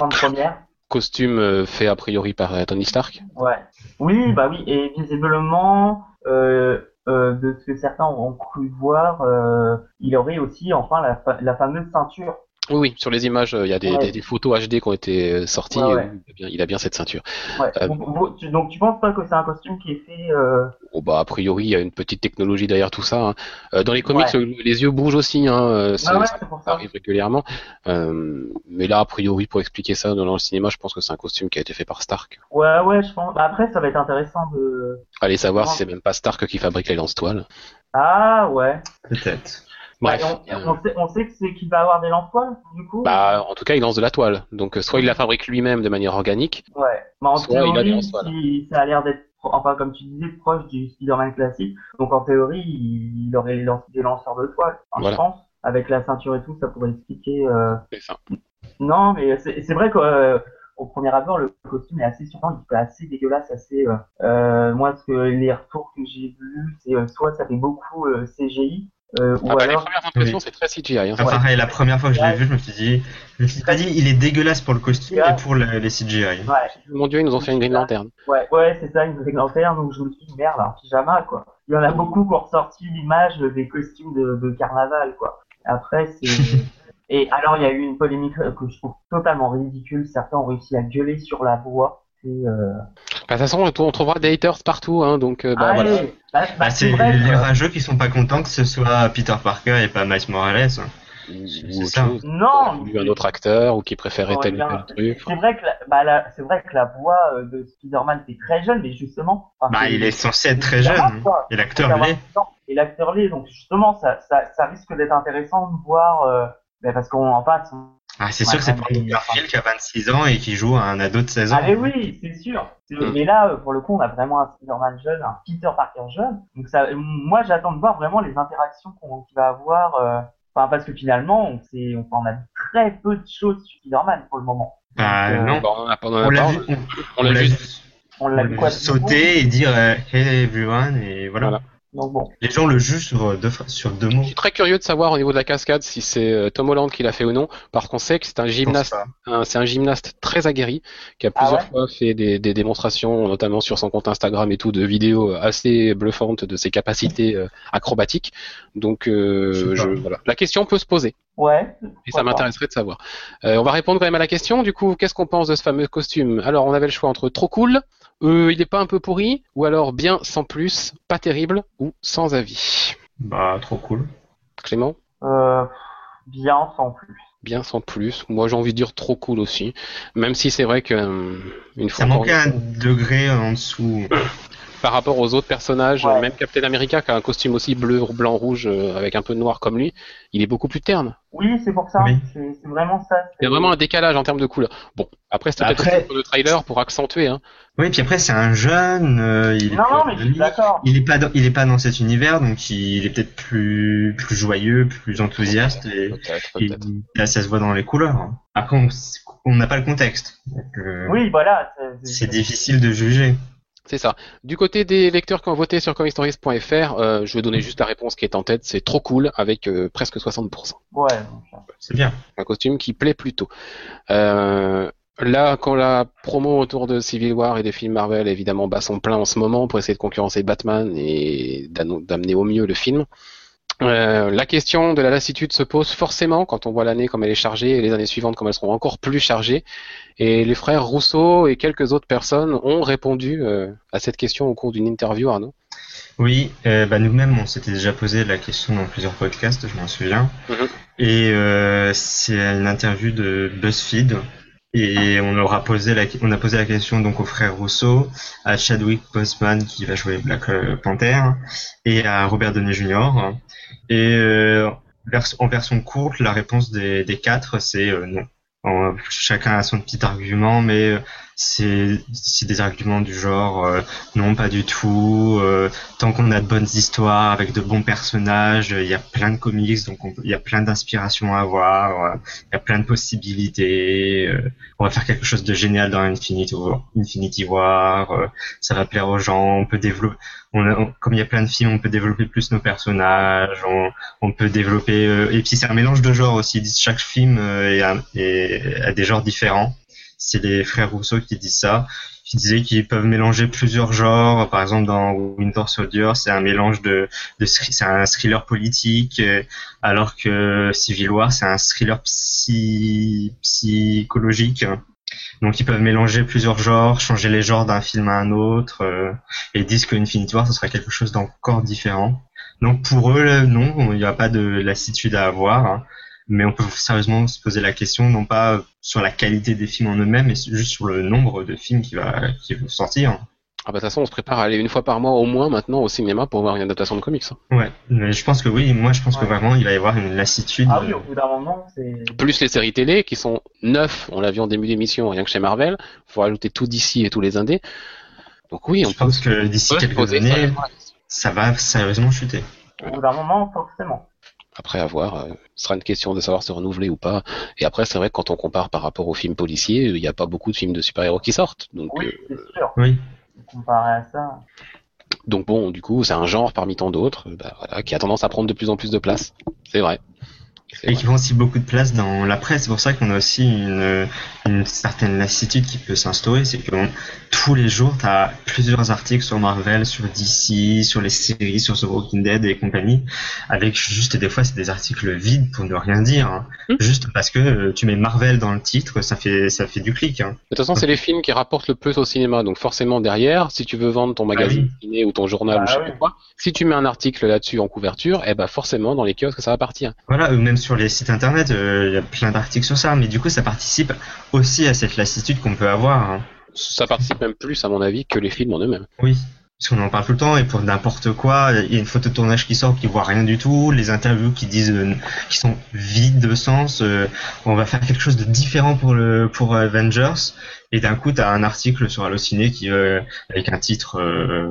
costume fait a priori par Tony Stark. Ouais. Oui, bah oui, et visiblement, de ce que certains ont cru voir, il aurait aussi, enfin, la fameuse ceinture. Oui, sur les images, il y a des photos HD qui ont été sorties. Il a bien cette ceinture. Ouais. Donc tu penses pas que c'est un costume qui est fait a priori, il y a une petite technologie derrière tout ça. Hein. Dans les comics, les yeux bougent aussi. Ça arrive régulièrement. Mais là, a priori, pour expliquer ça dans le cinéma, je pense que c'est un costume qui a été fait par Stark. Ouais, je pense. Après, ça va être intéressant de. Allez savoir si c'est même pas Stark qui fabrique les lance-toiles. Ah ouais. Peut-être. Bref. On sait que c'est qu'il va avoir des lance-toiles, du coup. En tout cas, il lance de la toile. Donc, soit il la fabrique lui-même de manière organique. Ouais. Mais en soit il a des lance-toiles. Ça a l'air d'être, enfin, comme tu disais, proche du Spider-Man classique. Donc, en théorie, il aurait des lanceurs de toile. Je pense. Avec la ceinture et tout, ça pourrait expliquer. C'est ça. Non, mais c'est vrai qu'au premier abord, le costume est assez surprenant, il est assez dégueulasse, assez. Moi, les retours que j'ai vus, c'est soit ça fait beaucoup CGI. Les premières impressions, c'est très CGI. Hein, pareil, la première fois que je l'ai vu, je me suis pas dit, il est dégueulasse pour le costume et pour les CGI. Ouais. Mon Dieu, ils nous ont fait une Green Lantern. Ouais, c'est ça, une Green Lantern, donc je me suis dit, merde, un pyjama, quoi. Il y en a beaucoup qui ont ressorti l'image des costumes de carnaval, quoi. Après, c'est. Et alors, il y a eu une polémique que je trouve totalement ridicule. Certains ont réussi à gueuler sur la voix. De toute façon, on trouvera des haters partout, hein, donc voilà. C'est les rageux qui sont pas contents que ce soit Peter Parker et pas Miles Morales. ou autre ça. chose. Non, Ou un autre acteur, ou qui préférait Ouais, tel ou bien. tel truc. C'est vrai que c'est vrai que la voix de Spider-Man est très jeune, mais justement, enfin, Bah, il est censé être très Spider-Man, jeune, quoi. et Il faut l'acteur avoir l'est. 10 ans. Et l'acteur l'est, donc justement, ça risque d'être intéressant de voir, parce qu'en face, Ah, c'est on a sûr que c'est quand pas même Andrew Garfield qui a 26 ans et qui joue un ado de 16 ans. Ah mais oui, c'est sûr. Mais là, pour le coup, on a vraiment un Spider-Man jeune, un Peter Parker jeune. Donc ça, moi, j'attends de voir vraiment les interactions qu'il va avoir. Enfin, parce que finalement, on a très peu de choses sur Spider-Man pour le moment. Bah, Donc, non. Bon, on en a pas, On l'a vu, on l'a vu. on l'a on vu l'a quoi vu de sauter et dire Hey everyone, et voilà. Voilà. Donc bon. Les gens le jugent sur deux mots. Je suis très curieux de savoir au niveau de la cascade si c'est Tom Holland qui l'a fait ou non, parce qu'on sait que c'est un gymnaste, c'est un gymnaste très aguerri qui a plusieurs fois fait des démonstrations, notamment sur son compte Instagram et tout, de vidéos assez bluffantes de ses capacités acrobatiques. Donc voilà, la question peut se poser. Ouais. Et ça m'intéresserait de savoir. On va répondre quand même à la question. Du coup, qu'est-ce qu'on pense de ce fameux costume? Alors, on avait le choix entre trop cool, il est pas un peu pourri, ou alors bien sans plus, pas terrible, ou sans avis. Bah, trop cool. Clément? Bien sans plus. Bien sans plus. Moi, j'ai envie de dire trop cool aussi. Même si c'est vrai que une fois Ça manquait un degré en dessous. par rapport aux autres personnages, Ouais. même Captain America qui a un costume aussi bleu, blanc, rouge avec un peu de noir comme lui, il est beaucoup plus terne. Oui, c'est pour ça. Oui. C'est vraiment ça. Il y a vraiment un décalage en termes de couleur. Bon, après c'était peut-être aussi pour le trailer pour accentuer. Hein. Oui, puis après c'est un jeune. Non, mais je suis d'accord. Il est pas dans cet univers, donc il est peut-être plus joyeux, plus enthousiaste, et Peut-être. là ça se voit dans les couleurs. Hein. Après on n'a pas le contexte, donc Oui, voilà. c'est difficile de juger. C'est ça. Du côté des lecteurs qui ont voté sur comicstories.fr, je vais donner juste la réponse qui est en tête, c'est trop cool avec presque 60%. Ouais. C'est bien. Un costume qui plaît plutôt. Là, quand la promo autour de Civil War et des films Marvel, évidemment, bat son plein en ce moment pour essayer de concurrencer Batman et d'amener au mieux le film. La question de la lassitude se pose forcément quand on voit l'année comme elle est chargée et les années suivantes comme elles seront encore plus chargées. Et les frères Rousseau et quelques autres personnes ont répondu à cette question au cours d'une interview, Arnaud. Oui, nous-mêmes on s'était déjà posé la question dans plusieurs podcasts, je m'en souviens. Mm-hmm. Et c'est une interview de BuzzFeed. Et on a posé la question donc aux frères Rousseau, à Chadwick Boseman qui va jouer Black Panther et à Robert Downey Jr. Et en version courte, la réponse des quatre c'est non. Chacun a son petit argument, mais c'est des arguments du genre non, pas du tout. Tant qu'on a de bonnes histoires avec de bons personnages, il y a plein de comics, donc il y a plein d'inspirations à avoir, il y a plein de possibilités. On va faire quelque chose de génial dans Infinity War. Ça va plaire aux gens. On peut développer. Comme il y a plein de films, on peut développer plus nos personnages. On peut développer. Et puis c'est un mélange de genres aussi. Chaque film a des genres différents. C'est les frères Rousseau qui disent ça. Qui disaient qu'ils peuvent mélanger plusieurs genres. Par exemple, dans Winter Soldier, c'est un mélange c'est un thriller politique, alors que Civil War, c'est un thriller psychologique. Donc ils peuvent mélanger plusieurs genres, changer les genres d'un film à un autre, et ils disent que Infinity War, ce sera quelque chose d'encore différent. Donc pour eux, non, il n'y a pas de lassitude à avoir, hein. Mais on peut sérieusement se poser la question, non pas sur la qualité des films en eux-mêmes, mais juste sur le nombre de films qui vont sortir. Ah bah de toute façon, on se prépare à aller une fois par mois au moins maintenant au cinéma pour voir une adaptation de comics. Ouais, mais je pense que oui, moi je pense que vraiment il va y avoir une lassitude. Ah oui, au bout d'un moment, c'est... Plus les séries télé qui sont 9, on l'a vu en début d'émission, rien que chez Marvel, faut rajouter tout d'ici et tous les indés. Donc oui, je pense que d'ici quelques années, ça va sérieusement chuter. Au bout d'un moment, forcément. Après avoir, ce sera une question de savoir se renouveler ou pas. Et après, c'est vrai que quand on compare par rapport aux films policiers, il n'y a pas beaucoup de films de super-héros qui sortent. Donc, oui, c'est sûr. Oui. Comparé à ça. Donc bon, du coup, c'est un genre parmi tant d'autres, voilà, qui a tendance à prendre de plus en plus de place. C'est vrai. Et qui prend aussi beaucoup de place dans la presse. C'est pour ça qu'on a aussi une certaine lassitude qui peut s'instaurer. C'est que tous les jours, tu as plusieurs articles sur Marvel, sur DC, sur les séries, sur The Walking Dead et compagnie, avec juste des fois, c'est des articles vides pour ne rien dire. Hein. Juste parce que tu mets Marvel dans le titre, ça fait du clic. Hein. De toute façon, c'est les films qui rapportent le plus au cinéma. Donc forcément, derrière, si tu veux vendre ton magazine ciné ou ton journal ou je sais pas quoi, si tu mets un article là-dessus en couverture, eh ben forcément, dans les kiosques, ça va partir. Voilà, même sur les sites internet, il y a plein d'articles sur ça, mais du coup ça participe aussi à cette lassitude qu'on peut avoir, hein. Ça participe même plus, à mon avis, que les films en eux-mêmes. Oui, parce qu'on en parle tout le temps et pour n'importe quoi, il y a une photo de tournage qui sort qui voit rien du tout, les interviews qui disent qui sont vides de sens, on va faire quelque chose de différent pour Avengers et d'un coup t'as un article sur Allociné qui avec un titre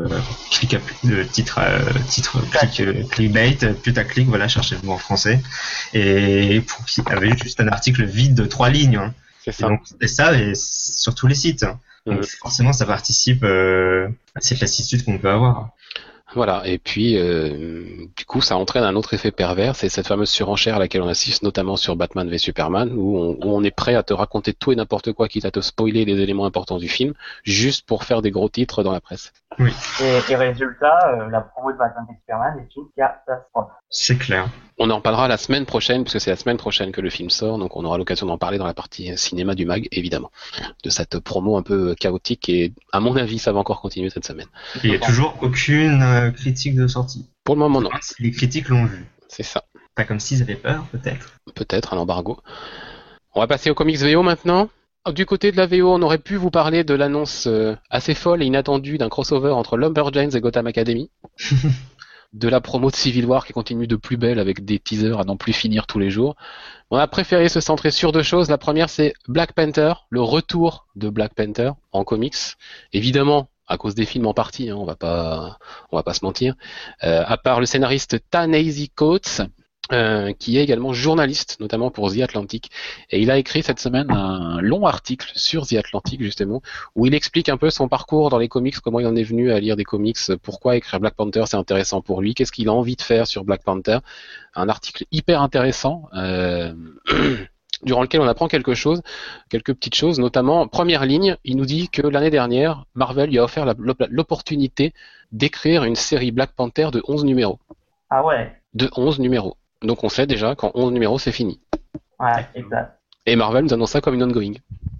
clickbait, putaclic, voilà, cherchez le mot en français, et avec juste un article vide de 3 lignes, hein. C'est ça. Et donc c'est ça et sur tous les sites. Donc forcément ça participe à cette lassitude qu'on peut avoir. Voilà, et puis du coup ça entraîne un autre effet pervers, c'est cette fameuse surenchère à laquelle on assiste notamment sur Batman v Superman, où on est prêt à te raconter tout et n'importe quoi, quitte à te spoiler les éléments importants du film, juste pour faire des gros titres dans la presse. Oui. Et résultat, la promo de Batman v Superman est une catastrophe. C'est clair. On en parlera la semaine prochaine, puisque c'est la semaine prochaine que le film sort, donc on aura l'occasion d'en parler dans la partie cinéma du mag, évidemment, de cette promo un peu chaotique, et à mon avis ça va encore continuer cette semaine. Il n'y a toujours aucune critique de sortie. Pour le moment non. Les critiques l'ont vu. C'est ça. Pas comme s'ils avaient peur, peut-être. Peut-être un embargo. On va passer aux comics VO maintenant. Du côté de la VO, on aurait pu vous parler de l'annonce assez folle et inattendue d'un crossover entre Lumberjanes et Gotham Academy. De la promo de Civil War qui continue de plus belle avec des teasers à n'en plus finir tous les jours. On a préféré se centrer sur 2 choses. La première, c'est Black Panther, le retour de Black Panther en comics. Évidemment, à cause des films en partie, hein, on va pas se mentir. À part le scénariste Ta-Nehisi Coates, qui est également journaliste, notamment pour The Atlantic. Et il a écrit cette semaine un long article sur The Atlantic, justement, où il explique un peu son parcours dans les comics, comment il en est venu à lire des comics, pourquoi écrire Black Panther c'est intéressant pour lui, qu'est-ce qu'il a envie de faire sur Black Panther. Un article hyper intéressant, durant lequel on apprend quelques petites choses, notamment, première ligne, il nous dit que l'année dernière, Marvel lui a offert l'opportunité d'écrire une série Black Panther de 11 numéros. Ah ouais. De 11 numéros. Donc on sait déjà qu'en 11 numéros c'est fini. Ouais, exact. Et Marvel nous annonce ça comme une ongoing.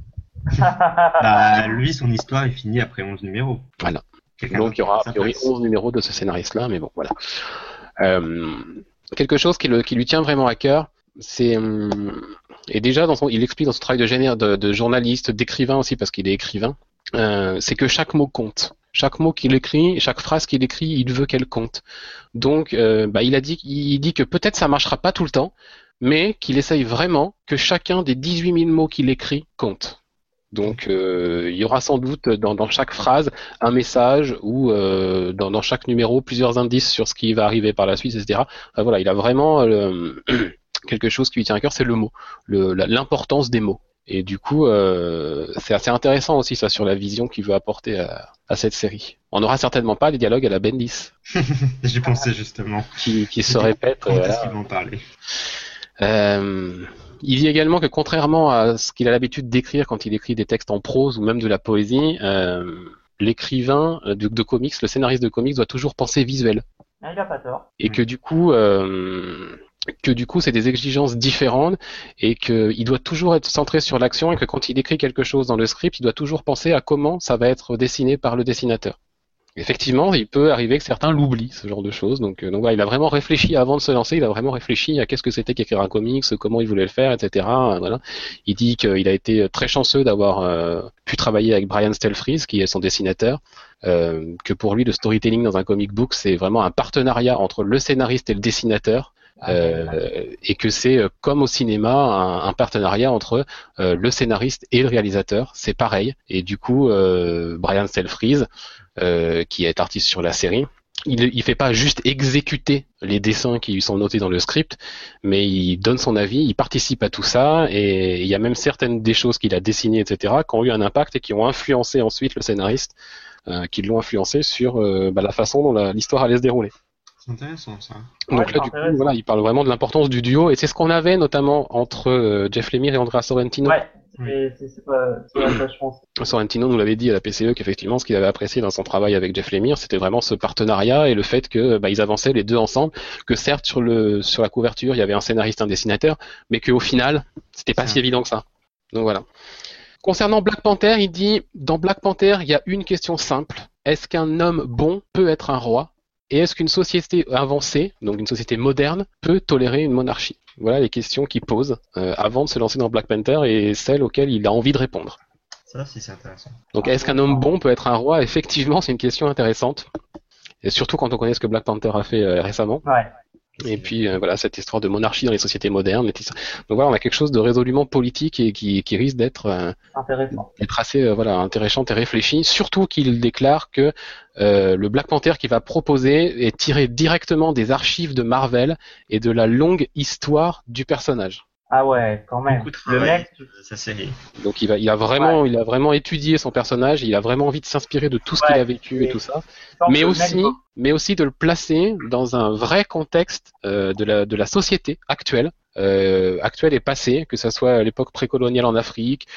Lui, son histoire est finie après 11 numéros. Voilà. Donc il y aura a priori 11 numéros de ce scénariste-là, mais bon, voilà. Quelque chose qui lui tient vraiment à cœur, c'est... Et déjà, il explique dans son travail de journaliste, d'écrivain aussi, parce qu'il est écrivain, c'est que chaque mot compte. Chaque mot qu'il écrit, chaque phrase qu'il écrit, il veut qu'elle compte. Donc, il dit que peut-être ça marchera pas tout le temps, mais qu'il essaye vraiment que chacun des 18 000 mots qu'il écrit compte. Donc, il y aura sans doute dans chaque phrase un message ou dans chaque numéro plusieurs indices sur ce qui va arriver par la suite, etc. Voilà, il a vraiment quelque chose qui lui tient à cœur, c'est le mot, l'importance des mots. Et du coup, c'est assez intéressant aussi ça sur la vision qu'il veut apporter à cette série. On n'aura certainement pas les dialogues à la Bendis. J'ai pensé justement. Qui se répètent. Quand est-ce qu'ils vont parler ? Il dit également que contrairement à ce qu'il a l'habitude d'écrire quand il écrit des textes en prose ou même de la poésie, l'écrivain de comics, le scénariste de comics doit toujours penser visuel. Ah, il a pas tort. Et que du coup, c'est des exigences différentes et qu'il doit toujours être centré sur l'action et que quand il écrit quelque chose dans le script, il doit toujours penser à comment ça va être dessiné par le dessinateur. Effectivement, il peut arriver que certains l'oublient, ce genre de choses. Donc voilà, il a vraiment réfléchi avant de se lancer, il a vraiment réfléchi à qu'est-ce que c'était qu'écrire un comics, comment il voulait le faire, etc. Voilà. Il dit qu'il a été très chanceux d'avoir pu travailler avec Brian Stelfreeze, qui est son dessinateur, que pour lui, le storytelling dans un comic book, c'est vraiment un partenariat entre le scénariste et le dessinateur. Et que c'est comme au cinéma un partenariat entre le scénariste et le réalisateur, c'est pareil. Et du coup, Brian Stelfreeze, qui est artiste sur la série, il fait pas juste exécuter les dessins qui lui sont notés dans le script, mais il donne son avis, il participe à tout ça, et il y a même certaines des choses qu'il a dessinées, etc., qui ont eu un impact et qui ont influencé ensuite le scénariste, qui l'ont influencé sur la façon dont l'histoire allait se dérouler. C'est intéressant ça. Donc là, du coup, voilà, il parle vraiment de l'importance du duo, et c'est ce qu'on avait notamment entre Jeff Lemire et Andrea Sorrentino. Ouais, c'est pas ça, je pense. Sorrentino nous l'avait dit à la PCE qu'effectivement, ce qu'il avait apprécié dans son travail avec Jeff Lemire, c'était vraiment ce partenariat et le fait que ils avançaient les deux ensemble, que certes sur la couverture, il y avait un scénariste, un dessinateur, mais qu'au final, c'était pas si évident que ça. Donc voilà. Concernant Black Panther, il dit, dans Black Panther, il y a une question simple. Est-ce qu'un homme bon peut être un roi ? Et est-ce qu'une société avancée, donc une société moderne, peut tolérer une monarchie ? Voilà les questions qu'il pose avant de se lancer dans Black Panther et celles auxquelles il a envie de répondre. Ça aussi, c'est intéressant. Donc, est-ce qu'un homme bon peut être un roi? Effectivement, c'est une question intéressante. Et surtout quand on connaît ce que Black Panther a fait récemment. Ouais. Et puis voilà, cette histoire de monarchie dans les sociétés modernes. Donc voilà, on a quelque chose de résolument politique et qui risque d'être assez intéressant et réfléchi. Surtout qu'il déclare que le Black Panther qu'il va proposer est tiré directement des archives de Marvel et de la longue histoire du personnage. Ah ouais, quand même. Le mec, sa série. Donc il a vraiment étudié son personnage, il a vraiment envie de s'inspirer de tout ce qu'il a vécu et tout ça, mais aussi de le placer dans un vrai contexte de la société actuelle et passée, que ça soit à l'époque précoloniale en Afrique,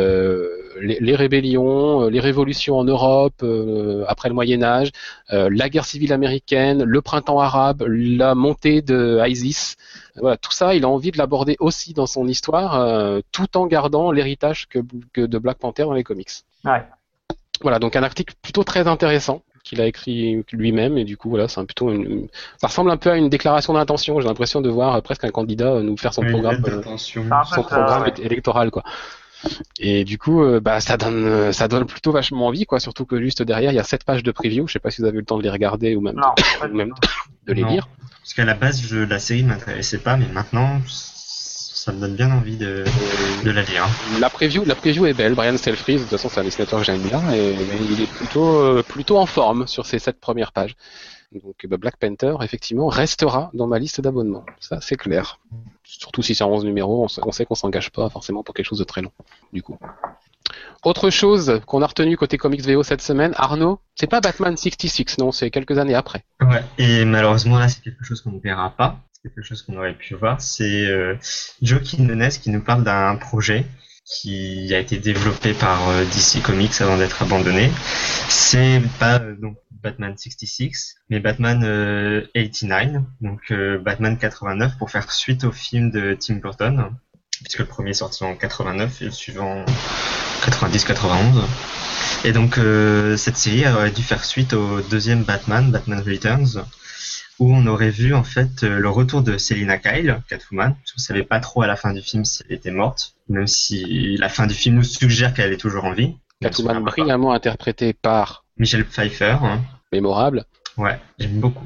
les rébellions, les révolutions en Europe après le Moyen Âge, la guerre civile américaine, le printemps arabe, la montée de ISIS. Voilà, tout ça, il a envie de l'aborder aussi dans son histoire, tout en gardant l'héritage que de Black Panther dans les comics. Ouais. Voilà, donc un article plutôt très intéressant qu'il a écrit lui-même, et du coup, voilà, ça ressemble un peu à une déclaration d'intention. J'ai l'impression de voir presque un candidat nous faire son programme électoral, quoi. Et du coup, ça donne plutôt vachement envie, quoi. Surtout que juste derrière, il y a 7 pages de preview. Je sais pas si vous avez eu le temps de les regarder ou même de les lire. Parce qu'à la base, la série ne m'intéressait pas, mais maintenant, ça me donne bien envie de la lire. La preview est belle. Brian Stelfreeze, de toute façon, c'est un dessinateur que j'aime bien, et il est plutôt en forme sur ces 7 premières pages. Donc Black Panther, effectivement, restera dans ma liste d'abonnements. Ça, c'est clair. Surtout si c'est en 11 numéros, on sait qu'on s'engage pas forcément pour quelque chose de très long, du coup. Autre chose qu'on a retenu côté Comics VO cette semaine, Arnaud, c'est pas Batman 66, non, c'est quelques années après. Ouais, et malheureusement là c'est quelque chose qu'on ne verra pas, c'est quelque chose qu'on aurait pu voir, c'est Joe Quinones qui nous parle d'un projet qui a été développé par DC Comics avant d'être abandonné. C'est pas donc Batman 66, mais Batman 89, donc Batman 89 pour faire suite au film de Tim Burton, puisque le premier est sorti en 89 et le suivant 90-91. Et donc cette série aurait dû faire suite au deuxième Batman Returns, où on aurait vu en fait le retour de Selina Kyle, Catwoman. Parce qu'on savait pas trop à la fin du film si elle était morte, même si la fin du film nous suggère qu'elle est toujours en vie. Catwoman brillamment interprétée par Michelle Pfeiffer. Mémorable. Ouais, j'aime beaucoup.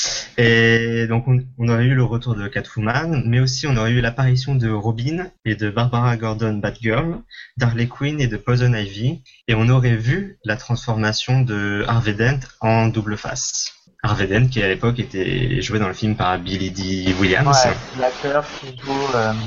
Et donc on aurait eu le retour de Catwoman, mais aussi on aurait eu l'apparition de Robin et de Barbara Gordon Batgirl, d'Harley Quinn et de Poison Ivy, et on aurait vu la transformation de Harvey Dent en double face. Harvey Dent qui à l'époque était joué dans le film par Billy Dee Williams. Ouais, l'acteur qui joue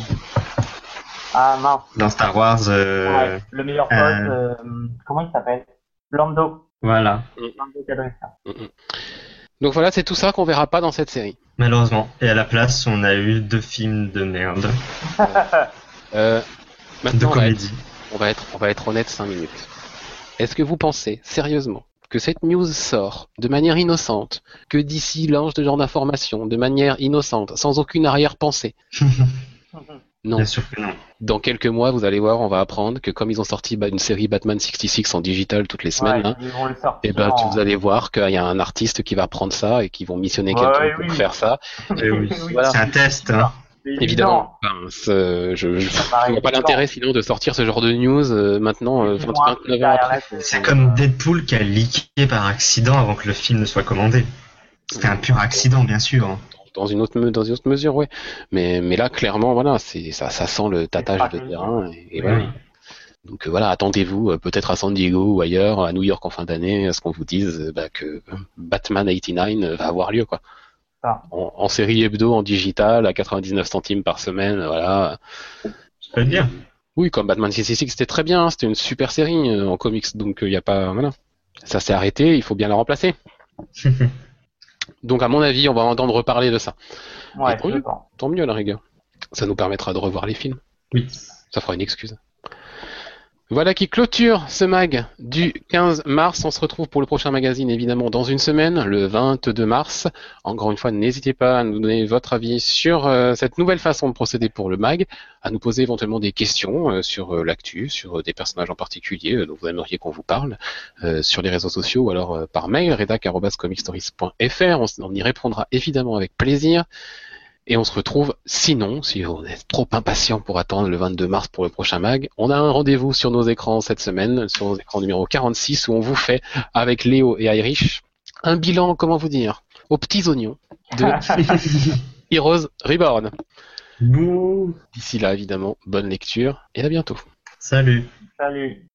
dans Star Wars. Le meilleur pote, comment il s'appelle? Lando. Voilà. Lando Calrissian. Donc voilà, c'est tout ça qu'on verra pas dans cette série. Malheureusement. Et à la place, on a eu 2 films de merde. Maintenant, de comédie. On va être honnête 5 minutes. Est-ce que vous pensez, sérieusement, que cette news sort de manière innocente, que DC lance ce genre d'informations de manière innocente, sans aucune arrière-pensée? Non. Bien sûr que non. Dans quelques mois, vous allez voir, on va apprendre que comme ils ont sorti une série Batman 66 en digital toutes les semaines, vous allez voir qu'il y a un artiste qui va prendre ça et qui vont missionner quelqu'un pour faire ça. Et voilà. C'est un test. Hein. Évidemment. Je vois pas l'intérêt sinon de sortir ce genre de news maintenant 29 ans après. C'est comme Deadpool qui a leaké par accident avant que le film ne soit commandé. C'était un pur accident, bien sûr. Hein. Dans une autre mesure, ouais. Mais là, clairement, voilà, ça sent le tâtage de terrain. Et voilà. Donc voilà, attendez-vous peut-être à San Diego ou ailleurs, à New York en fin d'année, à ce qu'on vous dise que Batman 89 va avoir lieu, quoi. En série hebdo, en digital, à 99 centimes par semaine, voilà. Ça peut bien. Oui, comme Batman 66, c'était très bien, c'était une super série en comics, donc il y a pas, voilà. Ça s'est arrêté, il faut bien la remplacer. Donc à mon avis, on va entendre reparler de ça. Ouais, tant mieux à la rigueur. Ça nous permettra de revoir les films. Oui. Ça fera une excuse. Voilà qui clôture ce mag du 15 mars. On se retrouve pour le prochain magazine, évidemment, dans une semaine, le 22 mars. Encore une fois, n'hésitez pas à nous donner votre avis sur cette nouvelle façon de procéder pour le mag, à nous poser éventuellement des questions sur l'actu, sur des personnages en particulier dont vous aimeriez qu'on vous parle, sur les réseaux sociaux ou alors par mail, redac@comicstories.fr. On y répondra évidemment avec plaisir. Et on se retrouve, sinon, si vous êtes trop impatient pour attendre le 22 mars pour le prochain mag, on a un rendez-vous sur nos écrans cette semaine, sur nos écrans numéro 46, où on vous fait, avec Léo et Irish, un bilan, comment vous dire, aux petits oignons de Heroes Reborn. Bouh. D'ici là, évidemment, bonne lecture et à bientôt. Salut. Salut.